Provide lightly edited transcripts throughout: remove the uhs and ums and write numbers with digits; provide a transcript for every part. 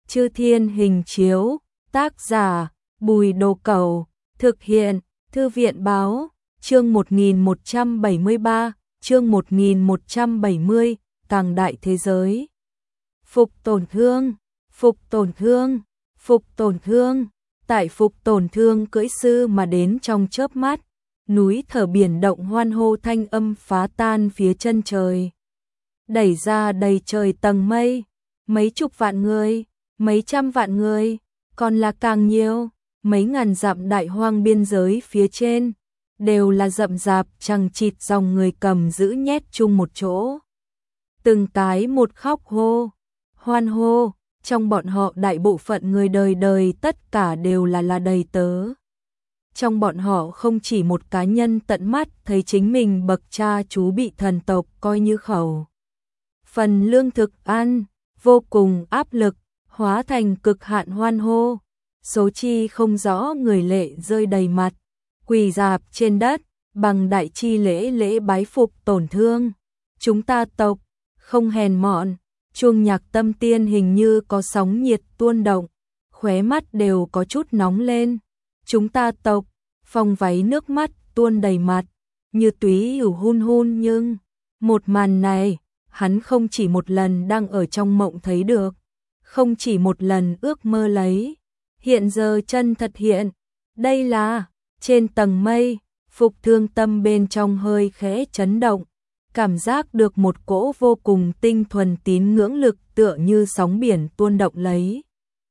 Chư Thiên Hình Chiếu, tác giả Bùi Đồ Cẩu, thực hiện Thư viện Báo, chương 1173, chương 1170, Càng Đại Thế Giới. Phục tổn thương, phục tổn thương, phục tổn thương, tại phục tổn thương cưỡi sư mà đến trong chớp mắt, núi thở biển động hoan hô thanh âm phá tan phía chân trời. Đẩy ra đầy trời tầng mây, mấy chục vạn người, mấy trăm vạn người, còn là càng nhiều, mấy ngàn dặm đại hoang biên giới phía trên, đều là rậm rạp chằng chịt dòng người cầm giữ nhét chung một chỗ. Từng cái một khóc hô, hoan hô, trong bọn họ đại bộ phận người đời đời tất cả đều là đầy tớ. Trong bọn họ không chỉ một cá nhân tận mắt thấy chính mình bậc cha chú bị thần tộc coi như khẩu phần lương thực ăn, vô cùng áp lực, hóa thành cực hạn hoan hô. Số chi không rõ người lệ rơi đầy mặt, quỳ rạp trên đất, bằng đại chi lễ bái phục tổn thương. Chúng ta tộc, không hèn mọn, chuông nhạc tâm tiên hình như có sóng nhiệt tuôn động, khóe mắt đều có chút nóng lên. Chúng ta tộc, phong váy nước mắt tuôn đầy mặt, như túy ửu hun hun nhưng, một màn này, hắn không chỉ một lần đang ở trong mộng thấy được, không chỉ một lần ước mơ lấy, hiện giờ chân thật hiện, đây là, trên tầng mây, Phục Thương tâm bên trong hơi khẽ chấn động, cảm giác được một cỗ vô cùng tinh thuần tín ngưỡng lực tựa như sóng biển tuôn động lấy.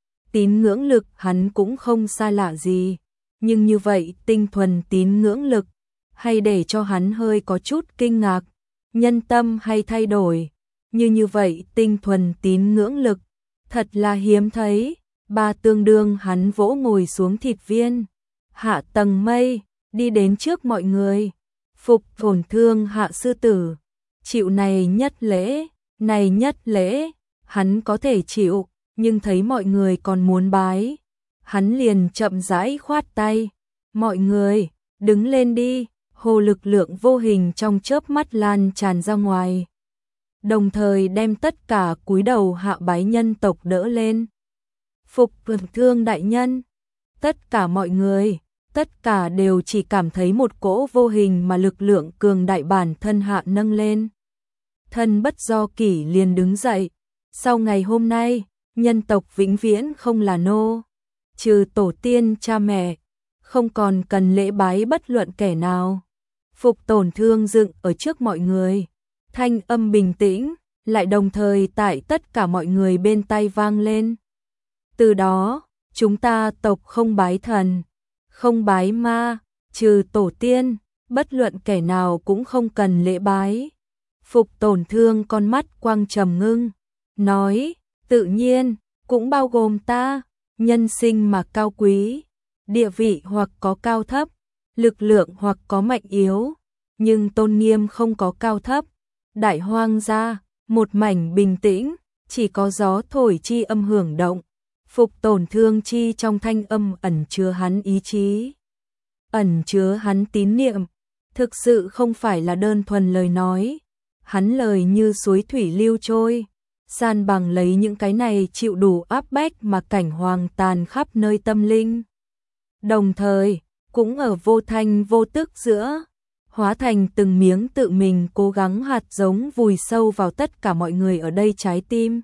Tín ngưỡng lực hắn cũng không xa lạ gì, nhưng như vậy tinh thuần tín ngưỡng lực, hay để cho hắn hơi có chút kinh ngạc, nhân tâm hay thay đổi, như vậy tinh thuần tín ngưỡng lực, thật là hiếm thấy. Ba tương đương hắn vỗ ngồi xuống thịt viên, hạ tầng mây, đi đến trước mọi người, phục tổn thương hạ sư tử, chịu này nhất lễ, hắn có thể chịu, nhưng thấy mọi người còn muốn bái, hắn liền chậm rãi khoát tay, mọi người, đứng lên đi, hồ lực lượng vô hình trong chớp mắt lan tràn ra ngoài, đồng thời đem tất cả cúi đầu hạ bái nhân tộc đỡ lên. Phục tổn thương đại nhân, tất cả mọi người, tất cả đều chỉ cảm thấy một cỗ vô hình mà lực lượng cường đại bản thân hạ nâng lên. Thân bất do kỷ liền đứng dậy, sau ngày hôm nay, nhân tộc vĩnh viễn không là nô, trừ tổ tiên cha mẹ, không còn cần lễ bái bất luận kẻ nào. Phục tổn thương dựng ở trước mọi người, thanh âm bình tĩnh, lại đồng thời tại tất cả mọi người bên tai vang lên. Từ đó, chúng ta tộc không bái thần, không bái ma, trừ tổ tiên, bất luận kẻ nào cũng không cần lễ bái. Phục tổn thương con mắt quang trầm ngưng, nói, tự nhiên, cũng bao gồm ta, nhân sinh mà cao quý, địa vị hoặc có cao thấp, lực lượng hoặc có mạnh yếu, nhưng tôn nghiêm không có cao thấp. Đại hoang gia, một mảnh bình tĩnh, chỉ có gió thổi chi âm hưởng động. Phục tổn thương chi trong thanh âm ẩn chứa hắn ý chí, ẩn chứa hắn tín niệm, thực sự không phải là đơn thuần lời nói, hắn lời như suối thủy lưu trôi, san bằng lấy những cái này chịu đủ áp bách mà cảnh hoàng tàn khắp nơi tâm linh. Đồng thời, cũng ở vô thanh vô tức giữa, hóa thành từng miếng tự mình cố gắng hạt giống vùi sâu vào tất cả mọi người ở đây trái tim.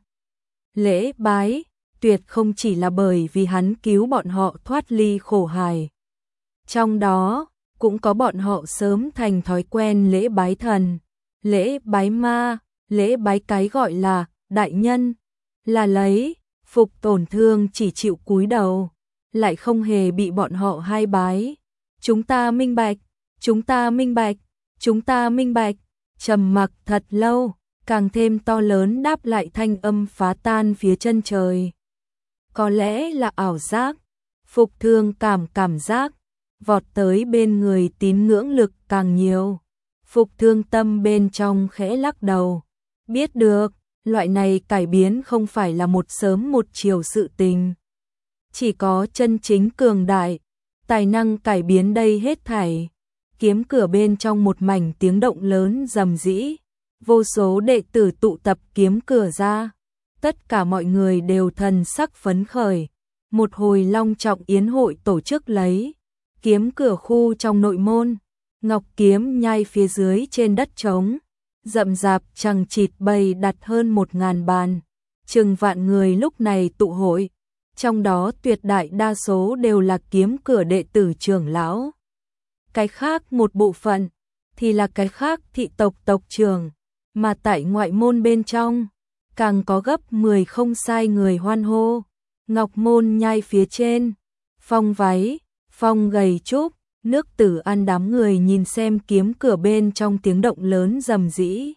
Lễ bái tuyệt không chỉ là bởi vì hắn cứu bọn họ thoát ly khổ hải. Trong đó, cũng có bọn họ sớm thành thói quen lễ bái thần, lễ bái ma, lễ bái cái gọi là đại nhân, là lấy, phục tổn thương chỉ chịu cúi đầu, lại không hề bị bọn họ hai bái. Chúng ta minh bạch, chúng ta minh bạch, chúng ta minh bạch, trầm mặc thật lâu, càng thêm to lớn đáp lại thanh âm phá tan phía chân trời. Có lẽ là ảo giác, Phục Thương cảm giác, vọt tới bên người tín ngưỡng lực càng nhiều. Phục Thương tâm bên trong khẽ lắc đầu, biết được, loại này cải biến không phải là một sớm một chiều sự tình. Chỉ có chân chính cường đại, tài năng cải biến đây hết thảy. Kiếm cửa bên trong một mảnh tiếng động lớn rầm rĩ, vô số đệ tử tụ tập kiếm cửa ra. Tất cả mọi người đều thần sắc phấn khởi, một hồi long trọng yến hội tổ chức lấy, kiếm cửa khu trong nội môn, ngọc kiếm nhai phía dưới trên đất trống, rậm rạp chằng chịt bày đặt hơn 1000 bàn, chừng vạn người lúc này tụ hội, trong đó tuyệt đại đa số đều là kiếm cửa đệ tử trưởng lão. Cái khác một bộ phận thì là cái khác thị tộc tộc trưởng, mà tại ngoại môn bên trong càng có gấp 10 không sai người hoan hô. Ngọc môn nhai phía trên, Phong váy, Phong gầy trúc, Nước Tử An đám người nhìn xem kiếm cửa bên trong tiếng động lớn rầm rĩ.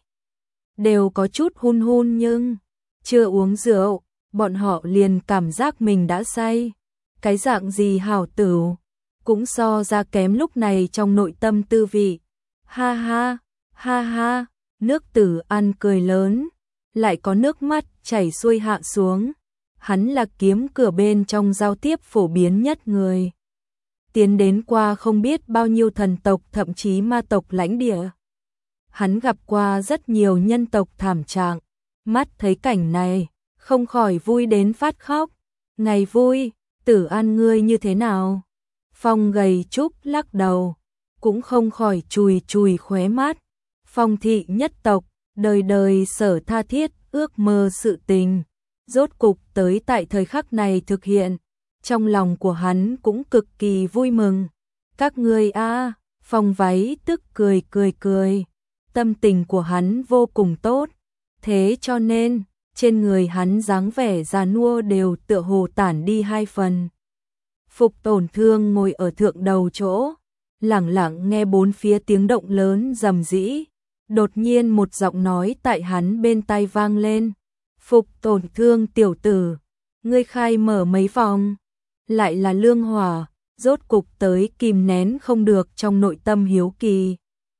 Đều có chút hun hun nhưng chưa uống rượu, bọn họ liền cảm giác mình đã say. Cái dạng gì hảo tửu, cũng so ra kém lúc này trong nội tâm tư vị. Ha ha, ha ha, Nước Tử An cười lớn, lại có nước mắt chảy xuôi hạ xuống. Hắn là kiếm cửa bên trong giao tiếp phổ biến nhất người. Tiến đến qua không biết bao nhiêu thần tộc thậm chí ma tộc lãnh địa. Hắn gặp qua rất nhiều nhân tộc thảm trạng, mắt thấy cảnh này, không khỏi vui đến phát khóc. Ngày vui, Tử An ngươi như thế nào? Phong gầy trúc lắc đầu, cũng không khỏi chùi chùi khóe mắt. Phong thị nhất tộc, đời đời sở tha thiết, ước mơ sự tình, rốt cục tới tại thời khắc này thực hiện. Trong lòng của hắn cũng cực kỳ vui mừng. Các ngươi a, Phong váy tức cười cười. Tâm tình của hắn vô cùng tốt, thế cho nên trên người hắn dáng vẻ già nua đều tựa hồ tản đi 2 phần. Phục Tổn Thương ngồi ở thượng đầu chỗ, lẳng lặng nghe bốn phía tiếng động lớn rầm rĩ. Đột nhiên một giọng nói tại hắn bên tai vang lên. Phục Tổn Thương tiểu tử, ngươi khai mở mấy vòng? Lại là Lương Hỏa, rốt cục tới kìm nén không được trong nội tâm hiếu kỳ.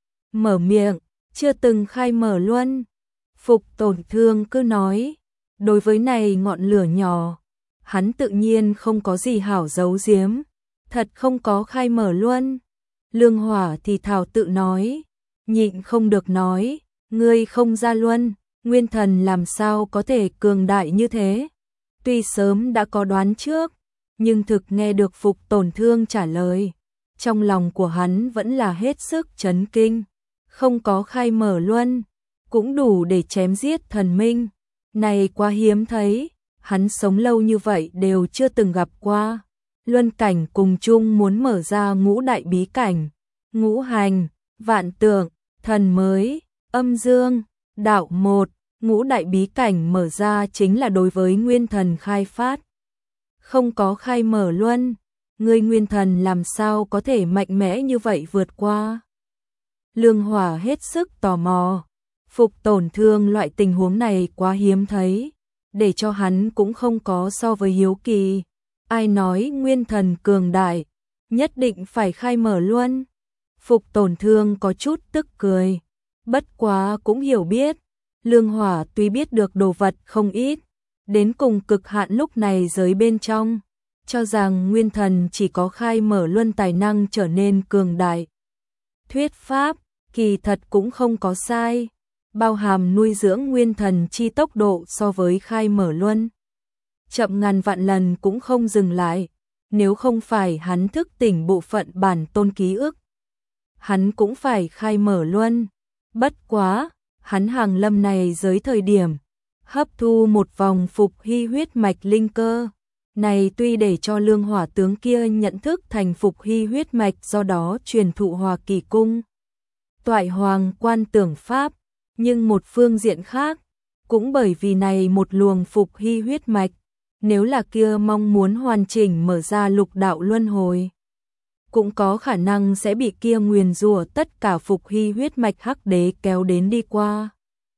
Mở miệng, chưa từng khai mở luôn. Phục Tổn Thương cứ nói, đối với này ngọn lửa nhỏ, hắn tự nhiên không có gì hảo giấu giếm, thật không có khai mở luôn. Lương Hỏa thì thào tự nói, nhịn không được nói, ngươi không ra luôn, nguyên thần làm sao có thể cường đại như thế. Tuy sớm đã có đoán trước, nhưng thực nghe được Phục Tổn Thương trả lời, trong lòng của hắn vẫn là hết sức chấn kinh. Không có khai mở luôn, cũng đủ để chém giết thần minh. Này quá hiếm thấy, hắn sống lâu như vậy đều chưa từng gặp qua. Luân cảnh cùng chung muốn mở ra ngũ đại bí cảnh, ngũ hành, vạn tượng, thần mới, âm dương, đạo một. Ngũ đại bí cảnh mở ra chính là đối với nguyên thần khai phát. Không có khai mở luôn, ngươi nguyên thần làm sao có thể mạnh mẽ như vậy vượt qua. Lương Hỏa hết sức tò mò, Phục Tổn Thương loại tình huống này quá hiếm thấy, để cho hắn cũng không có so với hiếu kỳ. Ai nói nguyên thần cường đại, nhất định phải khai mở luôn. Phục Tổn Thương có chút tức cười, bất quá cũng hiểu biết, Lương Hỏa tuy biết được đồ vật không ít, đến cùng cực hạn lúc này giới bên trong, cho rằng nguyên thần chỉ có khai mở luân tài năng trở nên cường đại. Thuyết pháp, kỳ thật cũng không có sai, bao hàm nuôi dưỡng nguyên thần chi tốc độ so với khai mở luân. Chậm ngàn vạn lần cũng không dừng lại, nếu không phải hắn thức tỉnh bộ phận bản tôn ký ức, hắn cũng phải khai mở luân. Bất quá, hắn hàng lâm này giới thời điểm, hấp thu một vòng Phục Hy huyết mạch linh cơ. Này tuy để cho Lương Hỏa tướng kia nhận thức thành Phục Hy huyết mạch, do đó truyền thụ Hòa Kỳ cung, Toại Hoàng quan tưởng pháp, nhưng một phương diện khác, cũng bởi vì này một luồng Phục Hy huyết mạch, nếu là kia mong muốn hoàn chỉnh mở ra lục đạo luân hồi, cũng có khả năng sẽ bị kia nguyền rủa tất cả Phục Hy huyết mạch hắc đế kéo đến đi qua.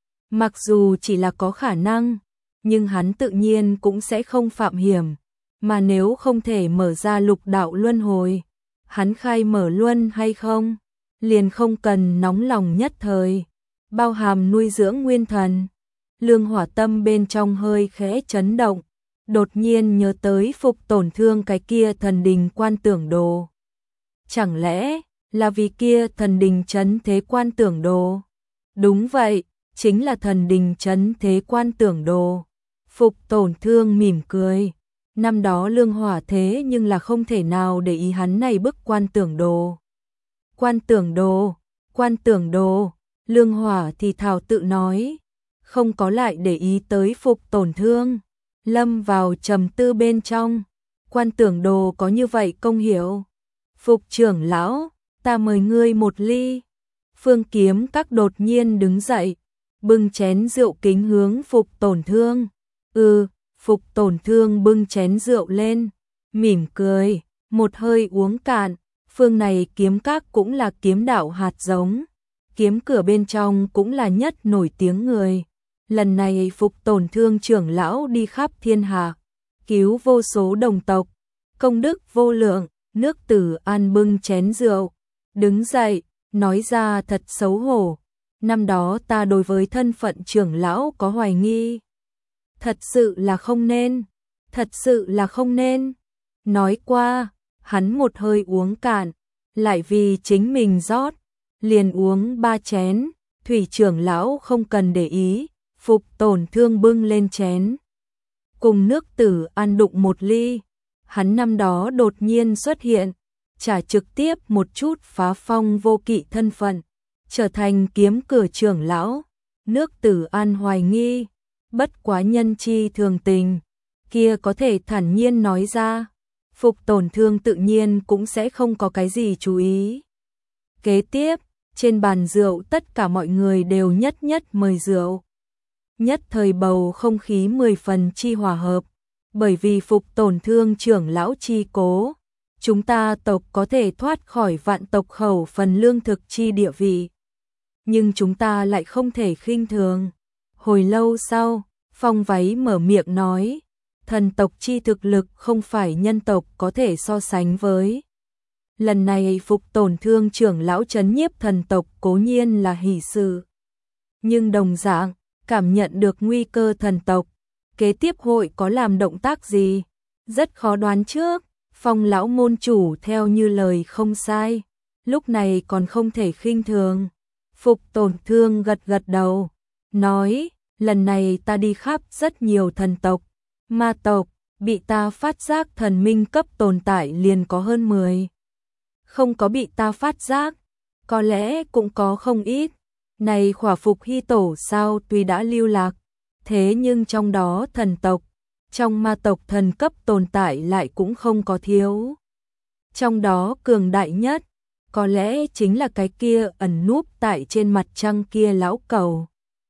Mặc dù chỉ là có khả năng, nhưng hắn tự nhiên cũng sẽ không phạm hiểm, mà nếu không thể mở ra lục đạo luân hồi, hắn khai mở luân hay không, liền không cần nóng lòng nhất thời, bao hàm nuôi dưỡng nguyên thần. Lương Hỏa tâm bên trong hơi khẽ chấn động, đột nhiên nhớ tới Phục Tổn Thương cái kia thần đình quan tưởng đồ. Chẳng lẽ là vì kia thần đình trấn thế quan tưởng đồ? Đúng vậy, chính là thần đình trấn thế quan tưởng đồ. Phục Tổn Thương mỉm cười. Năm đó Lương Hỏa thế nhưng là không thể nào để ý hắn này bức quan tưởng đồ. Quan tưởng đồ, Lương Hỏa thì thào tự nói, không có lại để ý tới Phục Tổn Thương, lâm vào trầm tư bên trong. Quan tưởng đồ có như vậy công hiệu. Phục trưởng lão, ta mời ngươi một ly. Phương Kiếm Các đột nhiên đứng dậy, bưng chén rượu kính hướng Phục Tổn Thương. Phục Tổn Thương bưng chén rượu lên, mỉm cười, một hơi uống cạn. Phương này Kiếm Các cũng là kiếm đạo hạt giống, kiếm cửa bên trong cũng là nhất nổi tiếng người. Lần này Phục Tổn Thương trưởng lão đi khắp thiên hạ, cứu vô số đồng tộc, công đức vô lượng. Nước Tử An bưng chén rượu, đứng dậy, nói ra thật xấu hổ. Năm đó ta đối với thân phận trưởng lão có hoài nghi. Thật sự là không nên. Nói qua, hắn một hơi uống cạn, lại vì chính mình rót, liền uống 3 chén. Thủy trưởng lão không cần để ý, Phục Tổn Thương bưng lên chén, cùng Nước Tử An đụng một ly. Hắn năm đó đột nhiên xuất hiện, chả trực tiếp một chút phá phong vô kỵ thân phận, trở thành kiếm cửa trưởng lão. Nước Tử An hoài nghi, bất quá nhân chi thường tình, kia có thể thản nhiên nói ra. Phục Tổn Thương tự nhiên cũng sẽ không có cái gì chú ý. Kế tiếp, trên bàn rượu tất cả mọi người đều nhất mời rượu. Nhất thời bầu không khí 10 phần chi hòa hợp. Bởi vì Phục Tổn Thương trưởng lão chi cố, chúng ta tộc có thể thoát khỏi vạn tộc khẩu phần lương thực chi địa vị. Nhưng chúng ta lại không thể khinh thường. Hồi lâu sau, Phong Váy mở miệng nói, thần tộc chi thực lực không phải nhân tộc có thể so sánh với. Lần này Phục Tổn Thương trưởng lão trấn nhiếp thần tộc cố nhiên là hỷ sự. Nhưng đồng dạng, cảm nhận được nguy cơ thần tộc, kế tiếp hội có làm động tác gì? Rất khó đoán trước. Phong lão môn chủ theo như lời không sai, lúc này còn không thể khinh thường. Phục Tổn Thương gật đầu, nói, lần này ta đi khắp rất nhiều thần tộc, ma tộc, bị ta phát giác thần minh cấp tồn tại liền có hơn 10. Không có bị ta phát giác, có lẽ cũng có không ít. Này khỏa Phục Hy Tổ sao tuy đã lưu lạc, thế nhưng trong đó thần tộc, trong ma tộc thần cấp tồn tại lại cũng không có thiếu. Trong đó cường đại nhất, có lẽ chính là cái kia ẩn núp tại trên mặt trăng kia lão cẩu.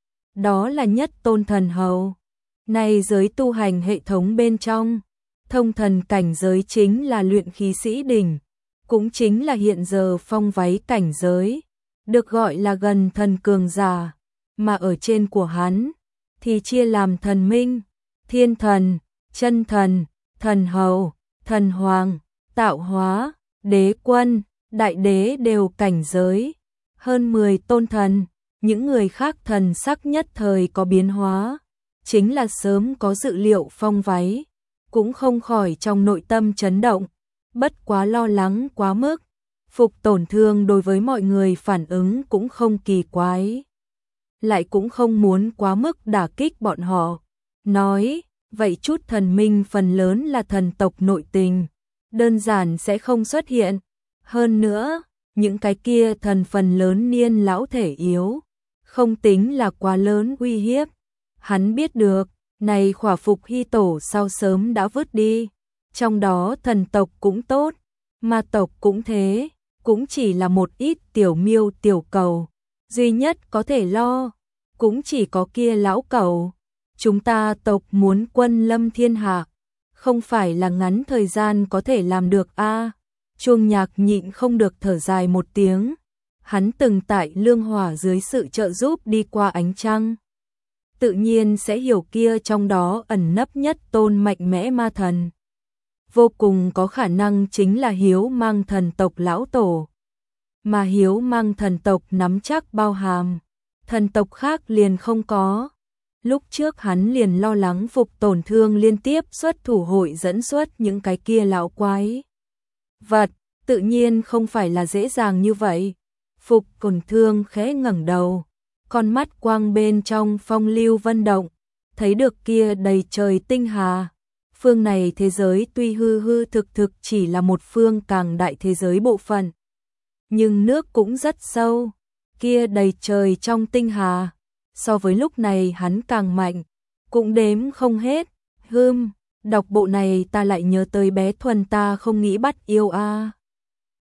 Đó là Nhất Tôn Thần Hầu. Này giới tu hành hệ thống bên trong, thông thần cảnh giới chính là luyện khí sĩ đỉnh, cũng chính là hiện giờ Phong Váy cảnh giới, được gọi là gần thần cường giả, mà ở trên của hắn thì chia làm thần minh, thiên thần, chân thần, thần hầu, thần hoàng, tạo hóa, đế quân, đại đế đều cảnh giới, hơn 10 tôn thần. Những người khác thần sắc nhất thời có biến hóa, chính là sớm có dự liệu Phong Váy, cũng không khỏi trong nội tâm chấn động, bất quá lo lắng quá mức. Phục Tổn Thương đối với mọi người phản ứng cũng không kỳ quái, lại cũng không muốn quá mức đả kích bọn họ, nói, vậy chút thần minh phần lớn là thần tộc nội tình, đơn giản sẽ không xuất hiện. Hơn nữa, những cái kia thần phần lớn niên lão thể yếu, không tính là quá lớn uy hiếp. Hắn biết được, này khỏa Phục Hy Tổ sau sớm đã vứt đi, trong đó thần tộc cũng tốt, ma tộc cũng thế, cũng chỉ là một ít tiểu miêu tiểu cầu, duy nhất có thể lo, cũng chỉ có kia lão cầu. Chúng ta tộc muốn quân lâm thiên hạ, không phải là ngắn thời gian có thể làm được a. Chuông Nhạc nhịn không được thở dài một tiếng. Hắn từng tại Lương Hỏa dưới sự trợ giúp đi qua ánh trăng, tự nhiên sẽ hiểu kia trong đó ẩn nấp nhất tôn mạnh mẽ ma thần. Vô cùng có khả năng chính là Hiếu Mang thần tộc lão tổ. Mà Hiếu Mang thần tộc nắm chắc bao hàm, thần tộc khác liền không có. Lúc trước hắn liền lo lắng Phục Tổn Thương liên tiếp xuất thủ hội dẫn xuất những cái kia lão quái vật, tự nhiên không phải là dễ dàng như vậy. Phục Tổn Thương khẽ ngẩng đầu, con mắt quang bên trong phong lưu vân động, thấy được kia đầy trời tinh hà. Phương này thế giới tuy hư hư thực thực chỉ là một phương càng đại thế giới bộ phận, nhưng nước cũng rất sâu, kia đầy trời trong tinh hà, so với lúc này hắn càng mạnh, cũng đếm không hết. Đọc bộ này ta lại nhớ tới bé Thuần ta không nghĩ bắt yêu a.